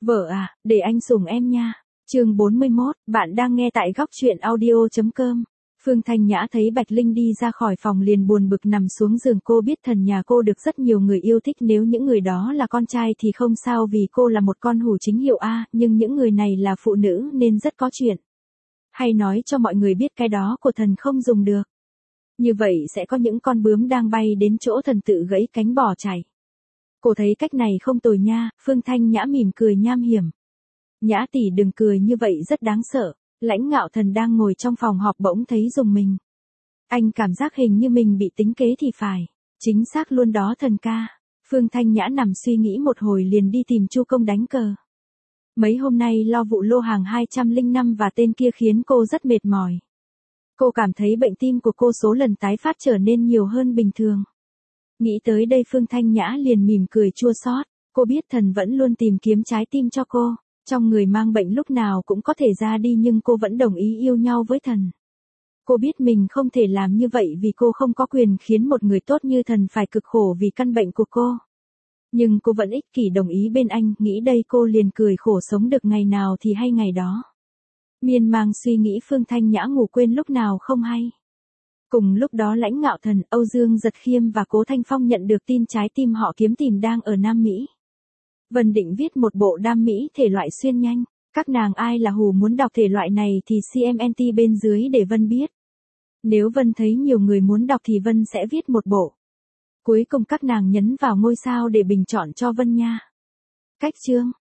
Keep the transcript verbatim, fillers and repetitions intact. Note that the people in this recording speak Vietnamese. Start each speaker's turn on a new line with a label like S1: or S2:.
S1: Vợ à, để anh sủng em nha. Chương bốn mươi mốt, bạn đang nghe tại góc truyện audio chấm com. Phương Thanh Nhã thấy Bạch Linh đi ra khỏi phòng liền buồn bực nằm xuống giường. Cô biết thần nhà cô được rất nhiều người yêu thích, nếu những người đó là con trai thì không sao vì cô là một con hủ chính hiệu A, nhưng những người này là phụ nữ nên rất có chuyện. Hay nói cho mọi người biết cái đó của thần không dùng được. Như vậy sẽ có những con bướm đang bay đến chỗ thần tự gãy cánh bỏ chạy. Cô thấy cách này không tồi nha. Phương Thanh Nhã mỉm cười nham hiểm. Nhã tỷ đừng cười như vậy rất đáng sợ. Lãnh Ngạo Thần đang ngồi trong phòng họp bỗng thấy rùng mình. Anh cảm giác hình như mình bị tính kế thì phải. Chính xác luôn đó thần ca. Phương Thanh Nhã nằm suy nghĩ một hồi liền đi tìm Chu Công đánh cờ. Mấy hôm nay lo vụ lô hàng hai trăm lẻ năm và tên kia khiến cô rất mệt mỏi. Cô cảm thấy bệnh tim của cô số lần tái phát trở nên nhiều hơn bình thường. Nghĩ tới đây Phương Thanh Nhã liền mỉm cười chua xót. Cô biết thần vẫn luôn tìm kiếm trái tim cho cô. Trong người mang bệnh lúc nào cũng có thể ra đi nhưng cô vẫn đồng ý yêu nhau với thần. Cô biết mình không thể làm như vậy vì cô không có quyền khiến một người tốt như thần phải cực khổ vì căn bệnh của cô. Nhưng cô vẫn ích kỷ đồng ý bên anh, nghĩ đây cô liền cười khổ sống được ngày nào thì hay ngày đó. Miên mang suy nghĩ Phương Thanh Nhã ngủ quên lúc nào không hay. Cùng lúc đó Lãnh Ngạo Thần, Âu Dương Giật Khiêm và Cố Thanh Phong nhận được tin trái tim họ kiếm tìm đang ở Nam Mỹ. Vân định viết một bộ đam mỹ thể loại xuyên nhanh. Các nàng ai là hù muốn đọc thể loại này thì comment bên dưới để Vân biết. Nếu Vân thấy nhiều người muốn đọc thì Vân sẽ viết một bộ. Cuối cùng các nàng nhấn vào ngôi sao để bình chọn cho Vân nha. Cách chương